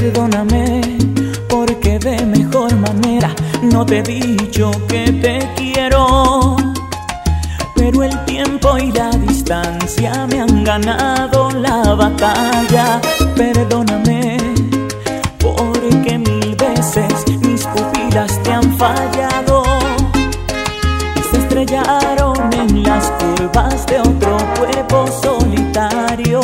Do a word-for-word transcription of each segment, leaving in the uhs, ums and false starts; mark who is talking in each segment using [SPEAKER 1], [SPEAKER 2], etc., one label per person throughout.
[SPEAKER 1] Perdóname, porque de mejor manera no te he dicho que te quiero. Pero el tiempo y la distancia me han ganado la batalla. Perdóname, porque mil veces mis pupilas te han fallado y se estrellaron en las curvas de otro cuerpo solitario.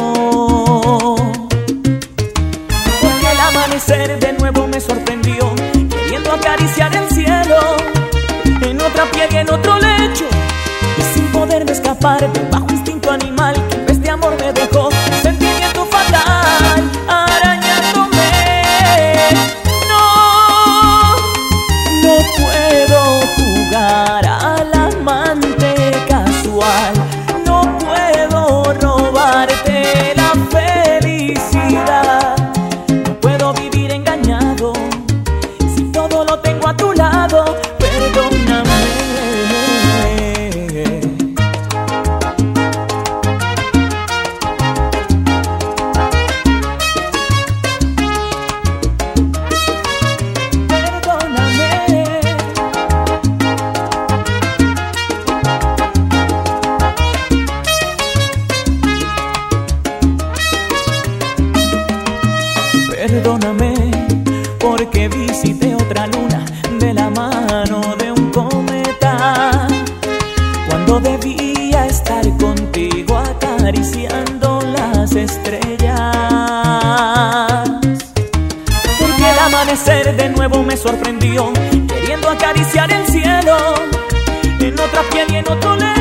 [SPEAKER 1] Porque el amanecer de nuevo me sorprendió, queriendo acariciar el cielo, en otra piel y en otro lecho, y sin poderme escapar del bajo instinto animal que en vez de amor me dejó sentimiento fatal arañándome. No, no puedo jugar al amante casual, no puedo robarte la felicidad, no puedo vivir engañado si todo lo tengo a tu lado. Perdóname. Perdóname, porque visité otra luna de la mano de un cometa, cuando debía estar contigo acariciando las estrellas. Porque el amanecer de nuevo me sorprendió, queriendo acariciar el cielo, en otra piel y en otro lecho,